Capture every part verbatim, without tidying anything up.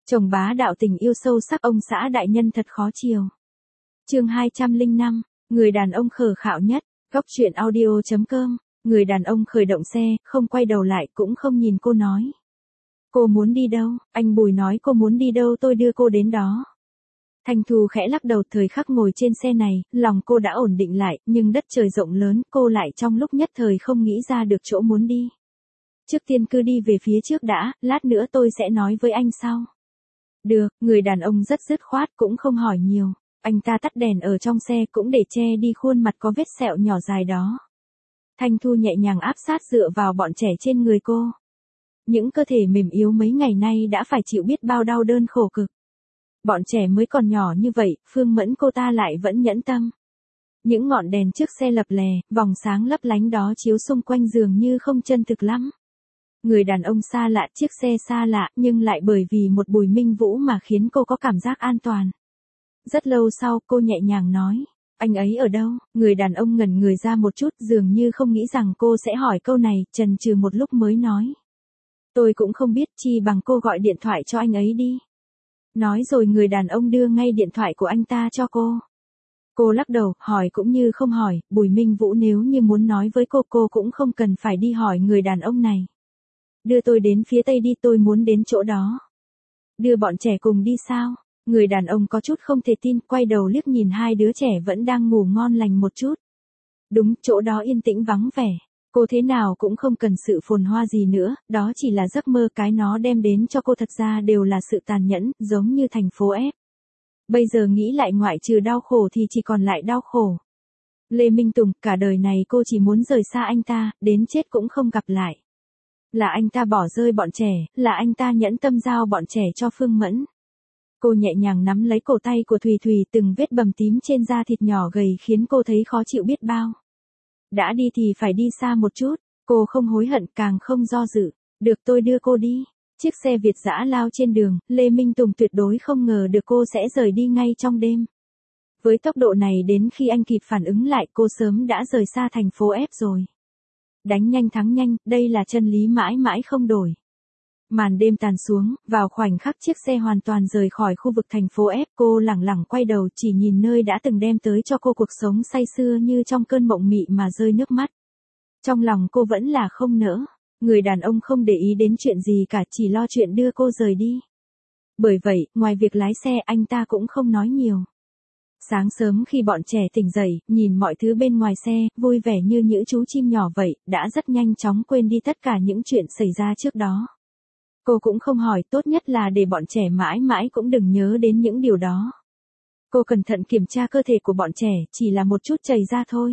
Chồng bá đạo tình yêu sâu sắc ông xã đại nhân thật khó chiều. Chương hai trăm lẻ năm, người đàn ông khờ khạo nhất, góc truyện audio chấm com, người đàn ông khởi động xe, không quay đầu lại cũng không nhìn cô nói. Cô muốn đi đâu? Anh Bùi nói cô muốn đi đâu tôi đưa cô đến đó. Thanh Thu khẽ lắc đầu, thời khắc ngồi trên xe này, lòng cô đã ổn định lại, nhưng đất trời rộng lớn, cô lại trong lúc nhất thời không nghĩ ra được chỗ muốn đi. Trước tiên cứ đi về phía trước đã, lát nữa tôi sẽ nói với anh sau. Được, người đàn ông rất dứt khoát cũng không hỏi nhiều. Anh ta tắt đèn ở trong xe cũng để che đi khuôn mặt có vết sẹo nhỏ dài đó. Thanh Thu nhẹ nhàng áp sát dựa vào bọn trẻ trên người cô. Những cơ thể mềm yếu mấy ngày nay đã phải chịu biết bao đau đớn khổ cực. Bọn trẻ mới còn nhỏ như vậy, Phương Mẫn cô ta lại vẫn nhẫn tâm. Những ngọn đèn trước xe lập lè, vòng sáng lấp lánh đó chiếu xung quanh dường như không chân thực lắm. Người đàn ông xa lạ, chiếc xe xa lạ, nhưng lại bởi vì một Bùi Minh Vũ mà khiến cô có cảm giác an toàn. Rất lâu sau, cô nhẹ nhàng nói, anh ấy ở đâu? Người đàn ông ngẩn người ra một chút, dường như không nghĩ rằng cô sẽ hỏi câu này, chần chừ một lúc mới nói. Tôi cũng không biết, chi bằng cô gọi điện thoại cho anh ấy đi. Nói rồi người đàn ông đưa ngay điện thoại của anh ta cho cô. Cô lắc đầu, hỏi cũng như không hỏi, Bùi Minh Vũ nếu như muốn nói với cô, cô cũng không cần phải đi hỏi người đàn ông này. Đưa tôi đến phía tây đi, tôi muốn đến chỗ đó. Đưa bọn trẻ cùng đi sao? Người đàn ông có chút không thể tin, quay đầu liếc nhìn hai đứa trẻ vẫn đang ngủ ngon lành một chút. Đúng, chỗ đó yên tĩnh vắng vẻ. Cô thế nào cũng không cần sự phồn hoa gì nữa, đó chỉ là giấc mơ, cái nó đem đến cho cô thật ra đều là sự tàn nhẫn, giống như thành phố ép. Bây giờ nghĩ lại ngoại trừ đau khổ thì chỉ còn lại đau khổ. Lê Minh Tùng, cả đời này cô chỉ muốn rời xa anh ta, đến chết cũng không gặp lại. Là anh ta bỏ rơi bọn trẻ, là anh ta nhẫn tâm giao bọn trẻ cho Phương Mẫn. Cô nhẹ nhàng nắm lấy cổ tay của Thùy Thùy, từng vết bầm tím trên da thịt nhỏ gầy khiến cô thấy khó chịu biết bao. Đã đi thì phải đi xa một chút, cô không hối hận càng không do dự. Được, tôi đưa cô đi. Chiếc xe Việt dã lao trên đường, Lê Minh Tùng tuyệt đối không ngờ được cô sẽ rời đi ngay trong đêm. Với tốc độ này đến khi anh kịp phản ứng lại cô sớm đã rời xa thành phố ép rồi. Đánh nhanh thắng nhanh, đây là chân lý mãi mãi không đổi. Màn đêm tàn xuống, vào khoảnh khắc chiếc xe hoàn toàn rời khỏi khu vực thành phố ép, cô lẳng lặng quay đầu chỉ nhìn nơi đã từng đem tới cho cô cuộc sống say sưa như trong cơn mộng mị mà rơi nước mắt. Trong lòng cô vẫn là không nỡ, người đàn ông không để ý đến chuyện gì cả, chỉ lo chuyện đưa cô rời đi. Bởi vậy, ngoài việc lái xe anh ta cũng không nói nhiều. Sáng sớm khi bọn trẻ tỉnh dậy, nhìn mọi thứ bên ngoài xe, vui vẻ như những chú chim nhỏ vậy, đã rất nhanh chóng quên đi tất cả những chuyện xảy ra trước đó. Cô cũng không hỏi, tốt nhất là để bọn trẻ mãi mãi cũng đừng nhớ đến những điều đó. Cô cẩn thận kiểm tra cơ thể của bọn trẻ, chỉ là một chút chảy ra thôi.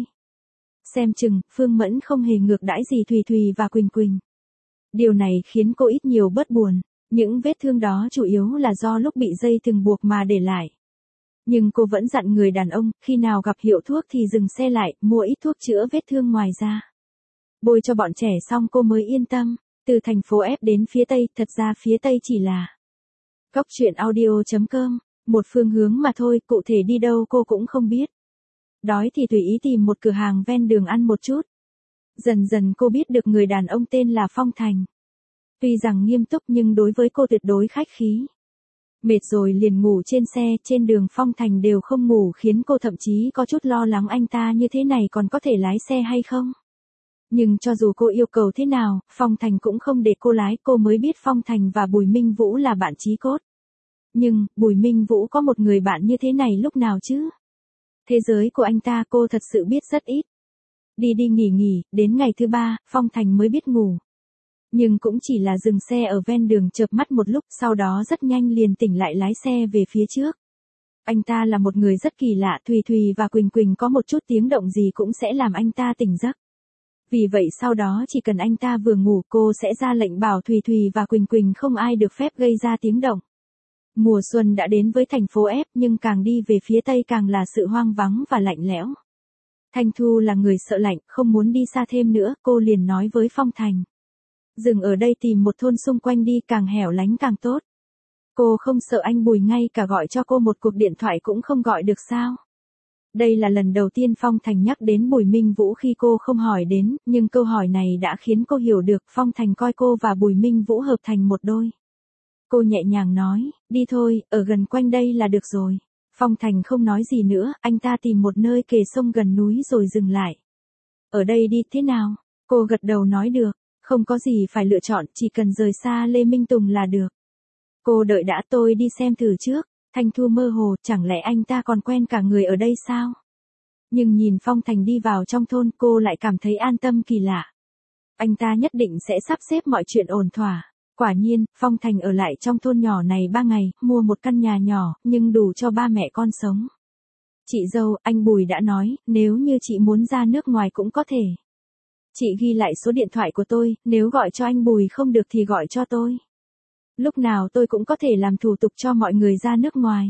Xem chừng, Phương Mẫn không hề ngược đãi gì Thùy Thùy và Quỳnh Quỳnh. Điều này khiến cô ít nhiều bớt buồn, những vết thương đó chủ yếu là do lúc bị dây thừng buộc mà để lại. Nhưng cô vẫn dặn người đàn ông, khi nào gặp hiệu thuốc thì dừng xe lại, mua ít thuốc chữa vết thương ngoài ra. Bôi cho bọn trẻ xong cô mới yên tâm. Từ thành phố ép đến phía tây, thật ra phía tây chỉ là góc truyện audio chấm com, một phương hướng mà thôi, cụ thể đi đâu cô cũng không biết. Đói thì tùy ý tìm một cửa hàng ven đường ăn một chút. Dần dần cô biết được người đàn ông tên là Phong Thành. Tuy rằng nghiêm túc nhưng đối với cô tuyệt đối khách khí. Mệt rồi liền ngủ trên xe, trên đường Phong Thành đều không ngủ khiến cô thậm chí có chút lo lắng anh ta như thế này còn có thể lái xe hay không. Nhưng cho dù cô yêu cầu thế nào, Phong Thành cũng không để cô lái, cô mới biết Phong Thành và Bùi Minh Vũ là bạn chí cốt. Nhưng, Bùi Minh Vũ có một người bạn như thế này lúc nào chứ? Thế giới của anh ta cô thật sự biết rất ít. Đi đi nghỉ nghỉ, đến ngày thứ ba, Phong Thành mới biết ngủ. Nhưng cũng chỉ là dừng xe ở ven đường chợp mắt một lúc, sau đó rất nhanh liền tỉnh lại lái xe về phía trước. Anh ta là một người rất kỳ lạ, Thùy Thùy và Quỳnh Quỳnh có một chút tiếng động gì cũng sẽ làm anh ta tỉnh giấc. Vì vậy sau đó chỉ cần anh ta vừa ngủ cô sẽ ra lệnh bảo Thùy Thùy và Quỳnh Quỳnh không ai được phép gây ra tiếng động. Mùa xuân đã đến với thành phố ép nhưng càng đi về phía tây càng là sự hoang vắng và lạnh lẽo. Thanh Thu là người sợ lạnh, không muốn đi xa thêm nữa, cô liền nói với Phong Thành. Dừng ở đây tìm một thôn xung quanh đi, càng hẻo lánh càng tốt. Cô không sợ anh Bùi ngay cả gọi cho cô một cuộc điện thoại cũng không gọi được sao? Đây là lần đầu tiên Phong Thành nhắc đến Bùi Minh Vũ khi cô không hỏi đến, nhưng câu hỏi này đã khiến cô hiểu được Phong Thành coi cô và Bùi Minh Vũ hợp thành một đôi. Cô nhẹ nhàng nói, đi thôi, ở gần quanh đây là được rồi. Phong Thành không nói gì nữa, anh ta tìm một nơi kề sông gần núi rồi dừng lại. Ở đây đi thế nào? Cô gật đầu nói được, không có gì phải lựa chọn, chỉ cần rời xa Lê Minh Tùng là được. Cô đợi đã, tôi đi xem thử trước. Thanh Thu mơ hồ, chẳng lẽ anh ta còn quen cả người ở đây sao? Nhưng nhìn Phong Thành đi vào trong thôn, cô lại cảm thấy an tâm kỳ lạ. Anh ta nhất định sẽ sắp xếp mọi chuyện ổn thỏa. Quả nhiên, Phong Thành ở lại trong thôn nhỏ này ba ngày, mua một căn nhà nhỏ, nhưng đủ cho ba mẹ con sống. Chị dâu, anh Bùi đã nói, nếu như chị muốn ra nước ngoài cũng có thể. Chị ghi lại số điện thoại của tôi, nếu gọi cho anh Bùi không được thì gọi cho tôi. Lúc nào tôi cũng có thể làm thủ tục cho mọi người ra nước ngoài.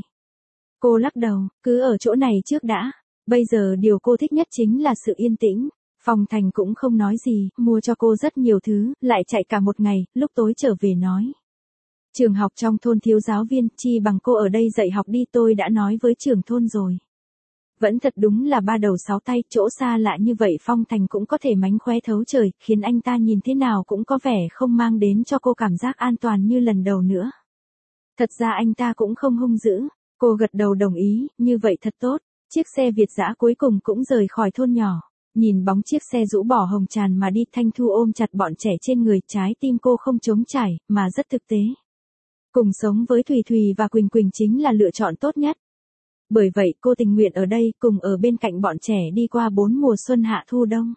Cô lắc đầu, cứ ở chỗ này trước đã. Bây giờ điều cô thích nhất chính là sự yên tĩnh. Phong Thành cũng không nói gì, mua cho cô rất nhiều thứ, lại chạy cả một ngày, lúc tối trở về nói. Trường học trong thôn thiếu giáo viên, chi bằng cô ở đây dạy học đi, tôi đã nói với trưởng thôn rồi. Vẫn thật đúng là ba đầu sáu tay, chỗ xa lạ như vậy Phong Thành cũng có thể mánh khóe thấu trời, khiến anh ta nhìn thế nào cũng có vẻ không mang đến cho cô cảm giác an toàn như lần đầu nữa. Thật ra anh ta cũng không hung dữ, cô gật đầu đồng ý, như vậy thật tốt. Chiếc xe Việt dã cuối cùng cũng rời khỏi thôn nhỏ. Nhìn bóng chiếc xe rũ bỏ hồng tràn mà đi, Thanh Thu ôm chặt bọn trẻ trên người, trái tim cô không trống trải, mà rất thực tế. Cùng sống với Thùy Thùy và Quỳnh Quỳnh chính là lựa chọn tốt nhất. Bởi vậy cô tình nguyện ở đây, cùng ở bên cạnh bọn trẻ đi qua bốn mùa xuân hạ thu đông.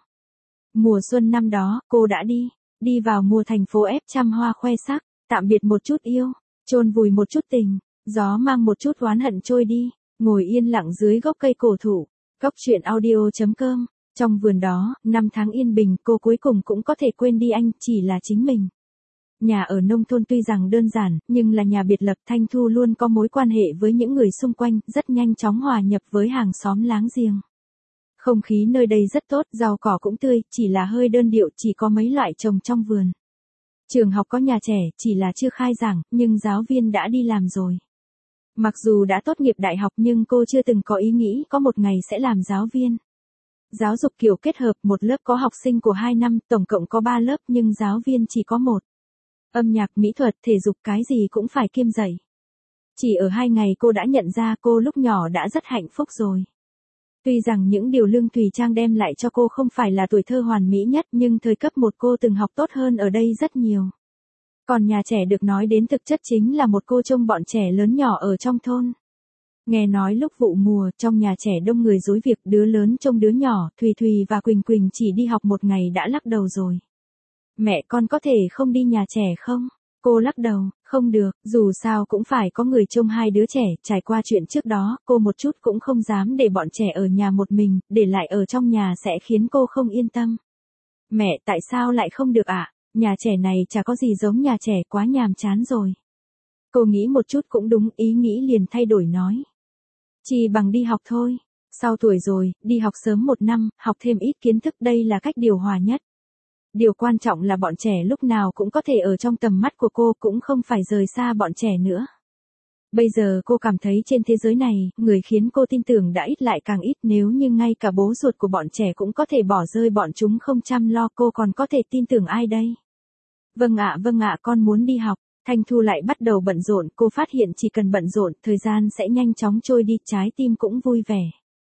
Mùa xuân năm đó, cô đã đi, đi vào mùa thành phố ép trăm hoa khoe sắc, tạm biệt một chút yêu, chôn vùi một chút tình, gió mang một chút oán hận trôi đi, ngồi yên lặng dưới gốc cây cổ thụ. Góc truyện audio chấm com. Trong vườn đó, năm tháng yên bình, cô cuối cùng cũng có thể quên đi anh, chỉ là chính mình. Nhà ở nông thôn tuy rằng đơn giản, nhưng là nhà biệt lập. Thanh Thu luôn có mối quan hệ với những người xung quanh, rất nhanh chóng hòa nhập với hàng xóm láng giềng. Không khí nơi đây rất tốt, rau cỏ cũng tươi, chỉ là hơi đơn điệu, chỉ có mấy loại trồng trong vườn. Trường học có nhà trẻ, chỉ là chưa khai giảng, nhưng giáo viên đã đi làm rồi. Mặc dù đã tốt nghiệp đại học nhưng cô chưa từng có ý nghĩ có một ngày sẽ làm giáo viên. Giáo dục kiểu kết hợp, một lớp có học sinh của hai năm, tổng cộng có ba lớp nhưng giáo viên chỉ có một. Âm nhạc, mỹ thuật, thể dục cái gì cũng phải kiêm dạy. Chỉ ở hai ngày cô đã nhận ra cô lúc nhỏ đã rất hạnh phúc rồi. Tuy rằng những điều Lương Thùy Trang đem lại cho cô không phải là tuổi thơ hoàn mỹ nhất nhưng thời cấp một cô từng học tốt hơn ở đây rất nhiều. Còn nhà trẻ được nói đến thực chất chính là một cô trông bọn trẻ lớn nhỏ ở trong thôn. Nghe nói lúc vụ mùa, trong nhà trẻ đông người rối việc, đứa lớn trông đứa nhỏ, Thùy Thùy và Quỳnh Quỳnh chỉ đi học một ngày đã lắc đầu rồi. Mẹ con có thể không đi nhà trẻ không? Cô lắc đầu, không được, dù sao cũng phải có người trông hai đứa trẻ, trải qua chuyện trước đó, cô một chút cũng không dám để bọn trẻ ở nhà một mình, để lại ở trong nhà sẽ khiến cô không yên tâm. Mẹ, tại sao lại không được ạ? À? Nhà trẻ này chả có gì giống nhà trẻ, quá nhàm chán rồi. Cô nghĩ một chút cũng đúng, ý nghĩ liền thay đổi nói. Chỉ bằng đi học thôi. Sau tuổi rồi, đi học sớm một năm, học thêm ít kiến thức, đây là cách điều hòa nhất. Điều quan trọng là bọn trẻ lúc nào cũng có thể ở trong tầm mắt của cô, cũng không phải rời xa bọn trẻ nữa. Bây giờ cô cảm thấy trên thế giới này, người khiến cô tin tưởng đã ít lại càng ít, nếu như ngay cả bố ruột của bọn trẻ cũng có thể bỏ rơi bọn chúng không chăm lo, cô còn có thể tin tưởng ai đây? Vâng ạ, vâng ạ, con muốn đi học. Thanh Thu lại bắt đầu bận rộn, cô phát hiện chỉ cần bận rộn, thời gian sẽ nhanh chóng trôi đi, trái tim cũng vui vẻ.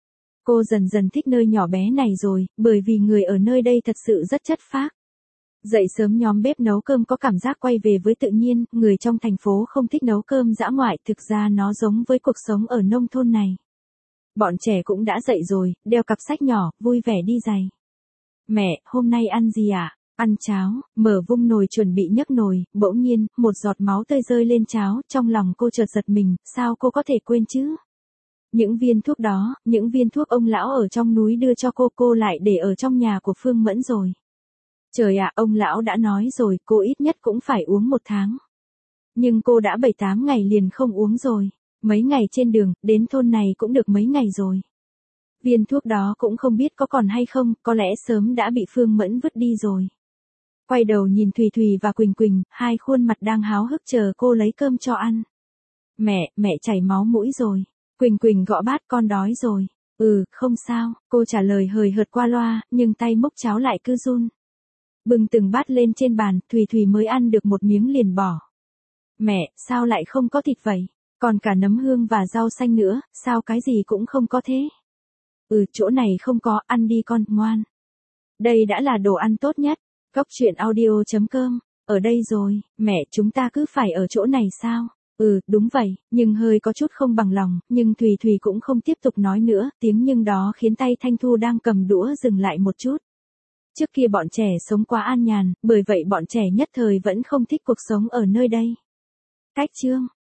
Cô dần dần thích nơi nhỏ bé này rồi, bởi vì người ở nơi đây thật sự rất chất phác. Dậy sớm nhóm bếp nấu cơm có cảm giác quay về với tự nhiên, người trong thành phố không thích nấu cơm dã ngoại, thực ra nó giống với cuộc sống ở nông thôn này. Bọn trẻ cũng đã dậy rồi, đeo cặp sách nhỏ, vui vẻ đi giày. Mẹ, hôm nay ăn gì ạ? À? Ăn cháo, mở vung nồi chuẩn bị nhấc nồi, bỗng nhiên, một giọt máu tươi rơi lên cháo, trong lòng cô chợt giật mình, sao cô có thể quên chứ? Những viên thuốc đó, những viên thuốc ông lão ở trong núi đưa cho cô, cô lại để ở trong nhà của Phương Mẫn rồi. Trời ạ, ông lão đã nói rồi, cô ít nhất cũng phải uống một tháng. Nhưng cô đã bảy tám ngày liền không uống rồi. Mấy ngày trên đường, đến thôn này cũng được mấy ngày rồi. Viên thuốc đó cũng không biết có còn hay không, có lẽ sớm đã bị Phương Mẫn vứt đi rồi. Quay đầu nhìn Thùy Thùy và Quỳnh Quỳnh, hai khuôn mặt đang háo hức chờ cô lấy cơm cho ăn. Mẹ, mẹ chảy máu mũi rồi. Quỳnh Quỳnh gõ bát, con đói rồi. Ừ, không sao, cô trả lời hời hợt qua loa, nhưng tay múc cháo lại cứ run. Bưng từng bát lên trên bàn, Thùy Thùy mới ăn được một miếng liền bỏ. Mẹ, sao lại không có thịt vậy? Còn cả nấm hương và rau xanh nữa, sao cái gì cũng không có thế? Ừ, chỗ này không có, ăn đi con, ngoan. Đây đã là đồ ăn tốt nhất. Góc chuyện audio.com. Ở đây rồi, mẹ chúng ta cứ phải ở chỗ này sao? Ừ, đúng vậy, nhưng hơi có chút không bằng lòng, nhưng Thùy Thùy cũng không tiếp tục nói nữa, tiếng nhưng đó khiến tay Thanh Thu đang cầm đũa dừng lại một chút. Trước kia bọn trẻ sống quá an nhàn, bởi vậy bọn trẻ nhất thời vẫn không thích cuộc sống ở nơi đây. Cách chương